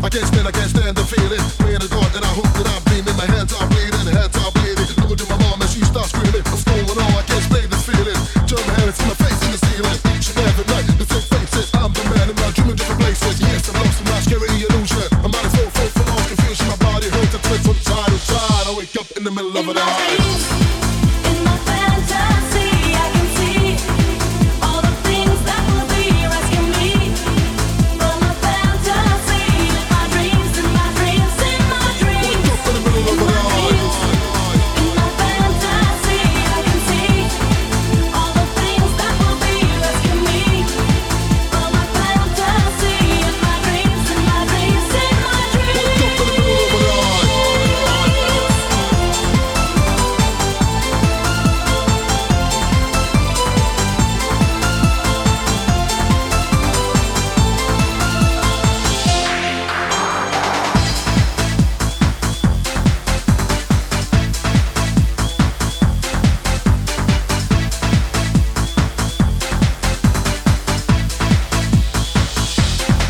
I can't stand the feeling. Playing the dark and I hope that I'm dreaming. My hands are bleeding, hands are bleeding. Look at my mom and she starts screaming. What's going on? I can't explain this feeling. German hands in my face in the ceiling. Each and every night, the same faces. I'm the man in my dream in different places. Yes, I'm lost in my scary illusion. My mind is so full of confusion. My body hurts and twists from side to side. I wake up in the middle of a night.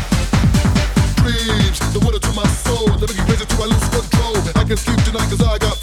The water to my soul, let me get crazy till I lose control. I can sleep tonight cause I got